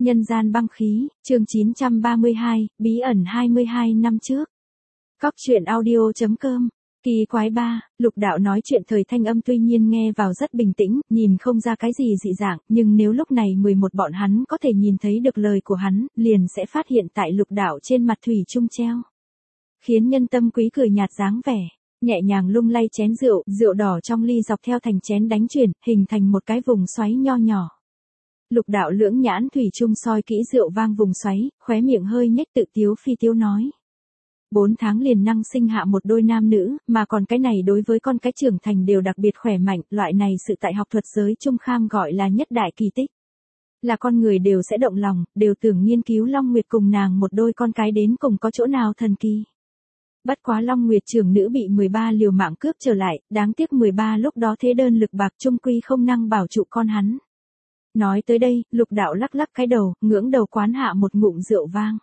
Nhân gian băng khí, chương 932, bí ẩn 22 năm trước. Cóc truyện audio.com. Kỳ quái ba, Lục Đạo nói chuyện thời thanh âm tuy nhiên nghe vào rất bình tĩnh, nhìn không ra cái gì dị dạng, nhưng nếu lúc này 11 bọn hắn có thể nhìn thấy được lời của hắn, liền sẽ phát hiện tại Lục Đạo trên mặt thủy chung treo. Khiến nhân tâm quý cười nhạt dáng vẻ, nhẹ nhàng lung lay chén rượu, rượu đỏ trong ly dọc theo thành chén đánh chuyển, hình thành một cái vùng xoáy nho nhỏ. Lục Đạo lưỡng nhãn thủy chung soi kỹ rượu vang vùng xoáy, khóe miệng hơi nhếch tự tiếu phi tiếu nói. 4 tháng liền năng sinh hạ một đôi nam nữ, mà còn cái này đối với con cái trưởng thành đều đặc biệt khỏe mạnh, loại này sự tại học thuật giới Trung Khang gọi là nhất đại kỳ tích. Là con người đều sẽ động lòng, đều tưởng nghiên cứu Long Nguyệt cùng nàng một đôi con cái đến cùng có chỗ nào thần kỳ. Bất quá Long Nguyệt trưởng nữ bị 13 liều mạng cướp trở lại, đáng tiếc 13 lúc đó thế đơn lực bạc trung quy không năng bảo trụ con hắn. Nói tới đây, Lục Đạo lắc lắc cái đầu, ngưỡng đầu quán hạ một ngụm rượu vang.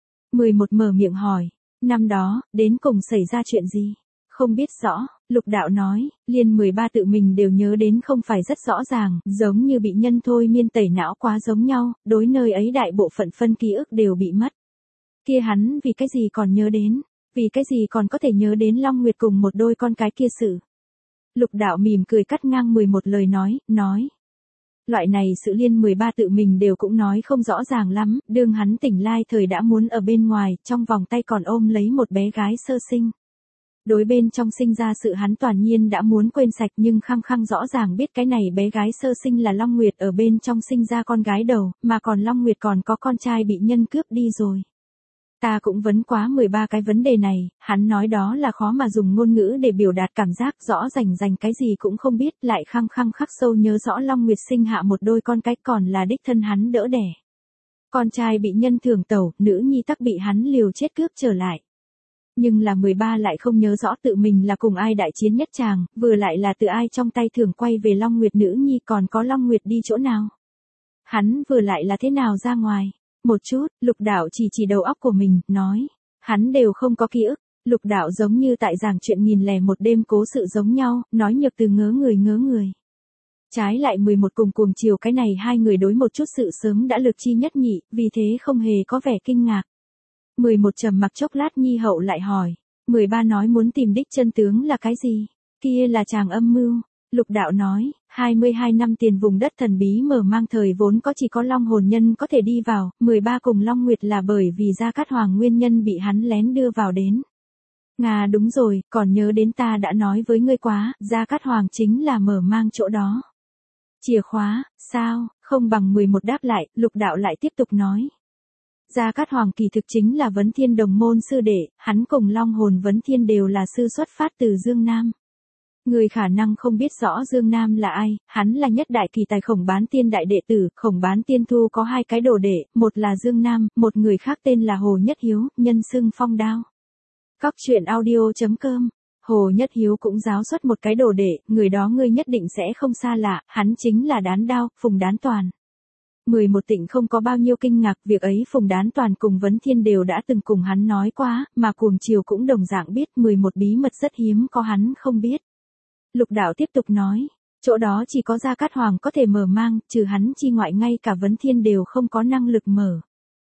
11 mở miệng hỏi, năm đó, đến cùng xảy ra chuyện gì? Không biết rõ, Lục Đạo nói, liền 13 tự mình đều nhớ đến không phải rất rõ ràng, giống như bị nhân thôi miên tẩy não quá giống nhau, đối nơi ấy đại bộ phận phân ký ức đều bị mất. Kia hắn vì cái gì còn nhớ đến, vì cái gì còn có thể nhớ đến Long Nguyệt cùng một đôi con cái kia sự. Lục Đạo mỉm cười cắt ngang 11 lời nói. Loại này sự liên 13 tự mình đều cũng nói không rõ ràng lắm, đương hắn tỉnh lai thời đã muốn ở bên ngoài, trong vòng tay còn ôm lấy một bé gái sơ sinh. Đối bên trong sinh ra sự hắn toàn nhiên đã muốn quên sạch nhưng khăng khăng rõ ràng biết cái này bé gái sơ sinh là Long Nguyệt ở bên trong sinh ra con gái đầu, mà còn Long Nguyệt còn có con trai bị nhân cướp đi rồi. Ta cũng vấn quá 13 cái vấn đề này, hắn nói đó là khó mà dùng ngôn ngữ để biểu đạt cảm giác rõ rành cái gì cũng không biết, lại khăng khắc sâu nhớ rõ Long Nguyệt sinh hạ một đôi con cái còn là đích thân hắn đỡ đẻ. Con trai bị nhân thường tẩu, nữ nhi tắc bị hắn liều chết cướp trở lại. Nhưng là 13 lại không nhớ rõ tự mình là cùng ai đại chiến nhất tràng, vừa lại là từ ai trong tay thường quay về Long Nguyệt nữ nhi còn có Long Nguyệt đi chỗ nào. Hắn vừa lại là thế nào ra ngoài. Một chút, Lục Đạo chỉ đầu óc của mình, nói. Hắn đều không có ký ức. Lục Đạo giống như tại giảng chuyện 1001 đêm cố sự giống nhau, nói nhược từ ngớ người. Trái lại 11 cùng cuồng chiều cái này hai người đối một chút sự sớm đã lực chi nhất nhị, vì thế không hề có vẻ kinh ngạc. 11 trầm mặc chốc lát nhi hậu lại hỏi. 13 nói muốn tìm đích chân tướng là cái gì? Kia là chàng âm mưu. Lục Đạo nói, 22 năm tiền vùng đất thần bí mở mang thời vốn có chỉ có Long hồn nhân có thể đi vào, 13 cùng Long Nguyệt là bởi vì Gia Cát Hoàng nguyên nhân bị hắn lén đưa vào đến. Ngà đúng rồi, còn nhớ đến ta đã nói với ngươi quá, Gia Cát Hoàng chính là mở mang chỗ đó. Chìa khóa, sao, không bằng 11 đáp lại, Lục Đạo lại tiếp tục nói. Gia Cát Hoàng kỳ thực chính là Vấn Thiên đồng môn sư đệ, hắn cùng Long hồn Vấn Thiên đều là sư xuất phát từ Dương Nam. Người khả năng không biết rõ Dương Nam là ai, hắn là nhất đại kỳ tài Khổng Bán Tiên đại đệ tử, Khổng Bán Tiên thu có 2 cái đồ đệ, một là Dương Nam, một người khác tên là Hồ Nhất Hiếu, nhân xưng Phong Đao. Cóc truyện audio.com. Hồ Nhất Hiếu cũng giáo xuất một cái đồ đệ, người đó ngươi nhất định sẽ không xa lạ, hắn chính là Đán Đao, Phùng Đán Toàn. 11 Tịnh không có bao nhiêu kinh ngạc, việc ấy Phùng Đán Toàn cùng Vấn Thiên đều đã từng cùng hắn nói qua, mà cuồng chiều cũng đồng dạng biết 11 bí mật rất hiếm có hắn không biết. Lục Đạo tiếp tục nói, chỗ đó chỉ có Gia Cát Hoàng có thể mở mang, trừ hắn chi ngoại ngay cả Vấn Thiên đều không có năng lực mở.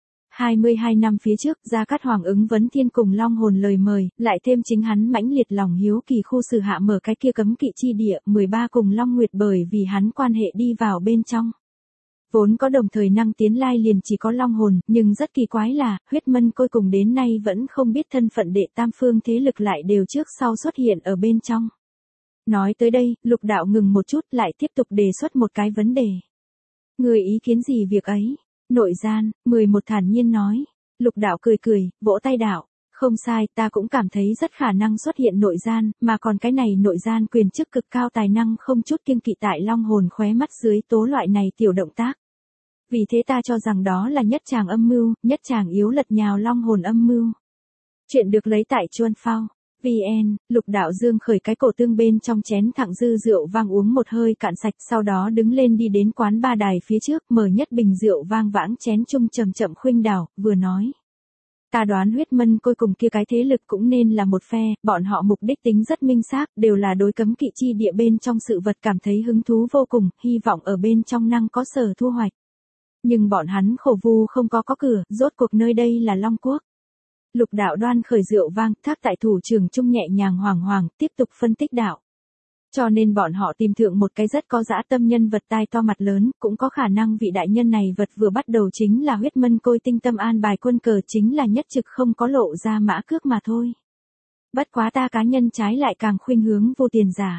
22 năm phía trước, Gia Cát Hoàng ứng Vấn Thiên cùng Long hồn lời mời, lại thêm chính hắn mãnh liệt lòng hiếu kỳ khu xử hạ mở cái kia cấm kỵ chi địa, 13 cùng Long Nguyệt bởi vì hắn quan hệ đi vào bên trong. Vốn có đồng thời năng tiến lai liền chỉ có Long hồn, nhưng rất kỳ quái là, huyết mân côi cùng đến nay vẫn không biết thân phận đệ tam phương thế lực lại đều trước sau xuất hiện ở bên trong. Nói tới đây, Lục Đạo ngừng một chút lại tiếp tục đề xuất một cái vấn đề. Người ý kiến gì việc ấy? Nội gian, 11 thản nhiên nói. Lục Đạo cười, vỗ tay đạo. Không sai, ta cũng cảm thấy rất khả năng xuất hiện nội gian, mà còn cái này nội gian quyền chức cực cao tài năng không chút kiêng kỵ tại Long hồn khóe mắt dưới tố loại này tiểu động tác. Vì thế ta cho rằng đó là nhất tràng âm mưu, nhất tràng yếu lật nhào Long hồn âm mưu. Chuyện được lấy tại Chuan Phao. VN, Lục Đạo dương khởi cái cổ tương bên trong chén thẳng dư rượu vang uống một hơi cạn sạch, sau đó đứng lên đi đến quán ba đài phía trước, mở nhất bình rượu vang vãng chén chung chậm khuynh đảo, vừa nói. Ta đoán huyết mân côi cùng kia cái thế lực cũng nên là một phe, bọn họ mục đích tính rất minh xác, đều là đối cấm kỵ chi địa bên trong sự vật cảm thấy hứng thú vô cùng, hy vọng ở bên trong năng có sở thu hoạch. Nhưng bọn hắn khổ vu không có cửa, rốt cuộc nơi đây là Long Quốc. Lục đạo đoan khởi rượu vang, thác tại thủ trường trung nhẹ nhàng hoàng hoàng, tiếp tục phân tích đạo. Cho nên bọn họ tìm thượng một cái rất có dã tâm nhân vật tai to mặt lớn, cũng có khả năng vị đại nhân này vật vừa bắt đầu chính là huyết mân côi tinh tâm an bài quân cờ, chính là nhất trực không có lộ ra mã cước mà thôi. Bất quá ta cá nhân trái lại càng khuynh hướng vô tiền giả.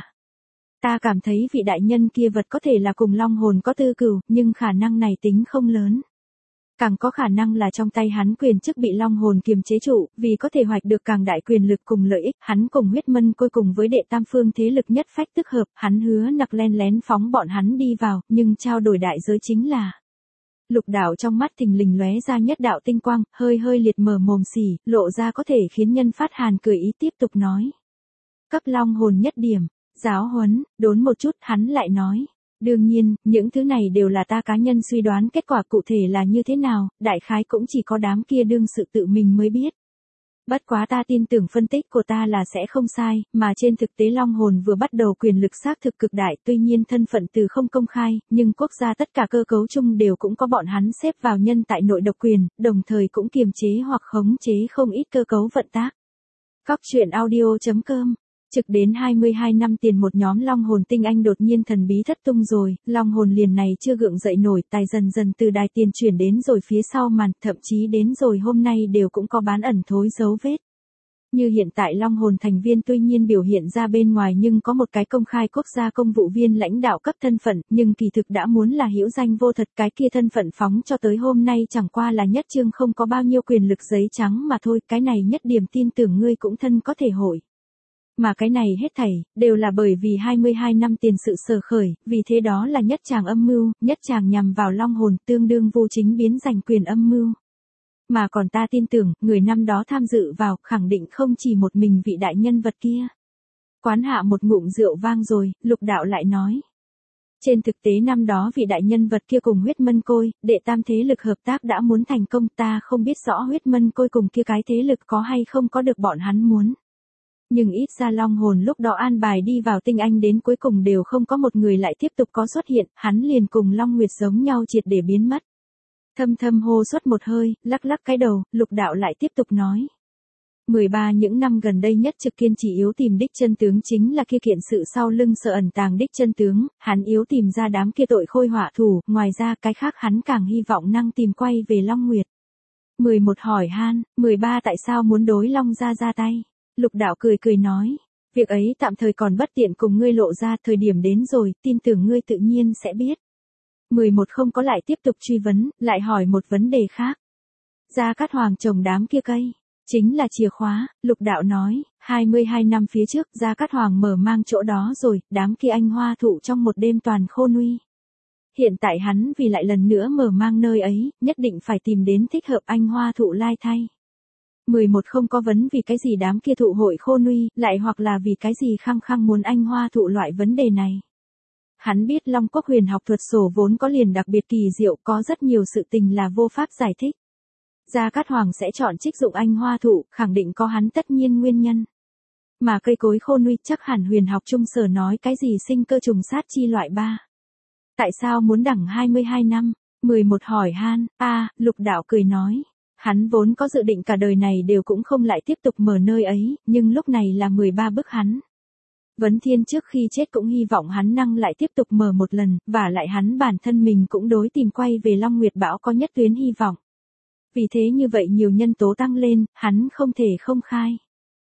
Ta cảm thấy vị đại nhân kia vật có thể là cùng long hồn có tư cửu, nhưng khả năng này tính không lớn. Càng có khả năng là trong tay hắn quyền chức bị long hồn kiềm chế trụ, vì có thể hoạch được càng đại quyền lực cùng lợi ích, hắn cùng huyết mân côi cùng với đệ tam phương thế lực nhất phách tức hợp, hắn hứa nặc len lén phóng bọn hắn đi vào, nhưng trao đổi đại giới chính là. Lục đạo trong mắt thình lình lóe ra nhất đạo tinh quang, hơi hơi liệt mở mồm xỉ, lộ ra có thể khiến nhân phát hàn cười ý tiếp tục nói. Cấp long hồn nhất điểm, giáo huấn, đốn một chút hắn lại nói. Đương nhiên, những thứ này đều là ta cá nhân suy đoán kết quả cụ thể là như thế nào, đại khái cũng chỉ có đám kia đương sự tự mình mới biết. Bất quá ta tin tưởng phân tích của ta là sẽ không sai, mà trên thực tế long hồn vừa bắt đầu quyền lực xác thực cực đại, tuy nhiên thân phận từ không công khai, nhưng quốc gia tất cả cơ cấu chung đều cũng có bọn hắn xếp vào nhân tại nội độc quyền, đồng thời cũng kiềm chế hoặc khống chế không ít cơ cấu vận tác. Cóc truyện audio.com. Trực đến 22 năm tiền một nhóm long hồn tinh anh đột nhiên thần bí thất tung rồi, long hồn liền này chưa gượng dậy nổi, tài dần dần từ đài tiền chuyển đến rồi phía sau màn, thậm chí đến rồi hôm nay đều cũng có bán ẩn thối dấu vết. Như hiện tại long hồn thành viên tuy nhiên biểu hiện ra bên ngoài nhưng có một cái công khai quốc gia công vụ viên lãnh đạo cấp thân phận, nhưng kỳ thực đã muốn là hữu danh vô thật, cái kia thân phận phóng cho tới hôm nay chẳng qua là nhất chương không có bao nhiêu quyền lực giấy trắng mà thôi, cái này nhất điểm tin tưởng ngươi cũng thân có thể hội. Mà cái này hết thảy, đều là bởi vì 22 năm tiền sự sở khởi, vì thế đó là nhất chàng âm mưu, nhất chàng nhằm vào long hồn tương đương vô chính biến giành quyền âm mưu. Mà còn ta tin tưởng, người năm đó tham dự vào, khẳng định không chỉ một mình vị đại nhân vật kia. Quán hạ một ngụm rượu vang rồi, lục đạo lại nói. Trên thực tế năm đó vị đại nhân vật kia cùng huyết mân côi, đệ tam thế lực hợp tác đã muốn thành công, ta không biết rõ huyết mân côi cùng kia cái thế lực có hay không có được bọn hắn muốn. Nhưng ít ra long hồn lúc đó an bài đi vào tinh anh đến cuối cùng đều không có một người lại tiếp tục có xuất hiện, hắn liền cùng Long Nguyệt giống nhau triệt để biến mất. Thâm thâm hô suốt một hơi, lắc lắc cái đầu, lục đạo lại tiếp tục nói. 13 những năm gần đây nhất trực kiên chỉ yếu tìm đích chân tướng chính là kia kiện sự sau lưng sợ ẩn tàng đích chân tướng, hắn yếu tìm ra đám kia tội khôi họa thủ, ngoài ra cái khác hắn càng hy vọng năng tìm quay về Long Nguyệt. 11 hỏi han, 13 tại sao muốn đối Long gia ra tay? Lục đạo cười cười nói, việc ấy tạm thời còn bất tiện cùng ngươi lộ ra, thời điểm đến rồi, tin tưởng ngươi tự nhiên sẽ biết. 11 không có lại tiếp tục truy vấn, lại hỏi một vấn đề khác. Gia Cát Hoàng trồng đám kia cây, chính là chìa khóa, lục đạo nói, 22 năm phía trước Gia Cát Hoàng mở mang chỗ đó rồi, đám kia anh hoa thụ trong một đêm toàn khô nuôi. Hiện tại hắn vì lại lần nữa mở mang nơi ấy, nhất định phải tìm đến thích hợp anh hoa thụ lai thay. 11 không có vấn vì cái gì đám kia thụ hội khô nuôi, lại hoặc là vì cái gì khăng khăng muốn anh hoa thụ loại vấn đề này. Hắn biết Long Quốc huyền học thuật sổ vốn có liền đặc biệt kỳ diệu, có rất nhiều sự tình là vô pháp giải thích. Gia Cát Hoàng sẽ chọn trích dụng anh hoa thụ, khẳng định có hắn tất nhiên nguyên nhân. Mà cây cối khô nuôi chắc hẳn huyền học trung sở nói cái gì sinh cơ trùng sát chi loại 3. Tại sao muốn đẳng 22 năm? 11 hỏi han, lục đạo cười nói. Hắn vốn có dự định cả đời này đều cũng không lại tiếp tục mở nơi ấy, nhưng lúc này là 13 bức hắn. Vấn Thiên trước khi chết cũng hy vọng hắn năng lại tiếp tục mở một lần, và lại hắn bản thân mình cũng đối tìm quay về Long Nguyệt Bảo có nhất tuyến hy vọng. Vì thế như vậy nhiều nhân tố tăng lên, hắn không thể không khai.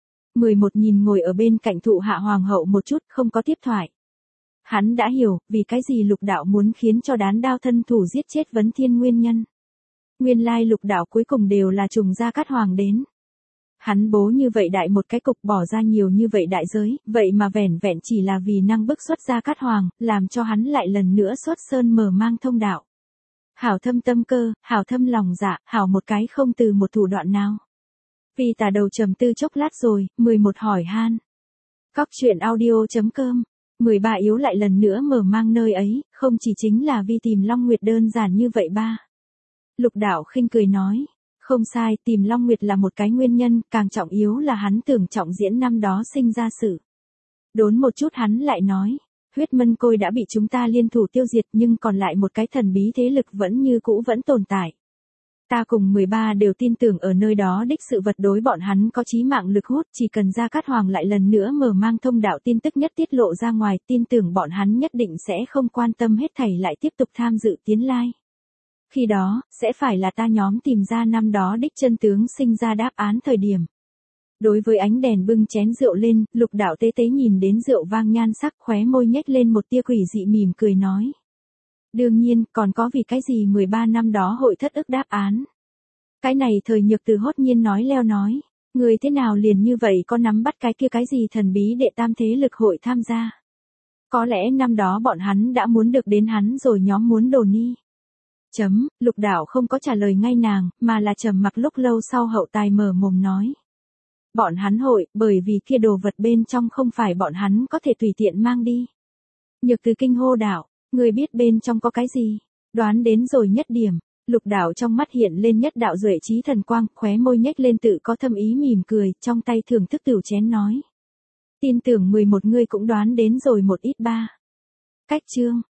11 nhìn ngồi ở bên cạnh thụ hạ hoàng hậu một chút, không có tiếp thoại. Hắn đã hiểu, vì cái gì lục đạo muốn khiến cho đán đao thân thủ giết chết Vấn Thiên nguyên nhân. Nguyên lai lục đạo cuối cùng đều là trùng Gia Cát Hoàng đến. Hắn bố như vậy đại một cái cục bỏ ra nhiều như vậy đại giới, vậy mà vẻn vẹn chỉ là vì năng bức xuất Gia Cát Hoàng, làm cho hắn lại lần nữa xuất sơn mở mang thông đạo. Hảo thâm tâm cơ, hảo thâm lòng dạ, hảo một cái không từ một thủ đoạn nào. Vì tà đầu trầm tư chốc lát rồi, 11 hỏi han. Cóc truyện audio.com. 13 yếu lại lần nữa mở mang nơi ấy, không chỉ chính là vì tìm Long Nguyệt đơn giản như vậy 3. Lục đạo khinh cười nói, không sai, tìm Long Nguyệt là một cái nguyên nhân, càng trọng yếu là hắn tưởng trọng diễn năm đó sinh ra sự. Đốn một chút hắn lại nói, huyết mân côi đã bị chúng ta liên thủ tiêu diệt nhưng còn lại một cái thần bí thế lực vẫn như cũ vẫn tồn tại. Ta cùng 13 đều tin tưởng ở nơi đó đích sự vật đối bọn hắn có chí mạng lực hút, chỉ cần Gia Cát Hoàng lại lần nữa mở mang thông đạo tin tức nhất tiết lộ ra ngoài, tin tưởng bọn hắn nhất định sẽ không quan tâm hết thảy lại tiếp tục tham dự tiến lai. Khi đó, sẽ phải là ta nhóm tìm ra năm đó đích chân tướng sinh ra đáp án thời điểm. Đối với ánh đèn bưng chén rượu lên, Lục Đạo tế tế nhìn đến rượu vang nhan sắc, khóe môi nhếch lên một tia quỷ dị mỉm cười nói. Đương nhiên, còn có vì cái gì 13 năm đó hội thất ức đáp án. Cái này Thời Nhược Từ hốt nhiên nói leo nói, người thế nào liền như vậy có nắm bắt cái kia cái gì thần bí đệ tam thế lực hội tham gia. Có lẽ năm đó bọn hắn đã muốn được đến hắn rồi nhóm muốn đồn ni. Lục Đạo không có trả lời ngay nàng, mà là trầm mặc lúc lâu sau hậu tài mở mồm nói. Bọn hắn hội, bởi vì kia đồ vật bên trong không phải bọn hắn có thể tùy tiện mang đi. Nhược Từ kinh hô đạo, người biết bên trong có cái gì, đoán đến rồi nhất điểm. Lục Đạo trong mắt hiện lên nhất đạo duệ trí thần quang, khóe môi nhếch lên tự có thâm ý mỉm cười, trong tay thưởng thức tửu chén nói. Tin tưởng 11 người cũng đoán đến rồi một ít ba. Cách chương.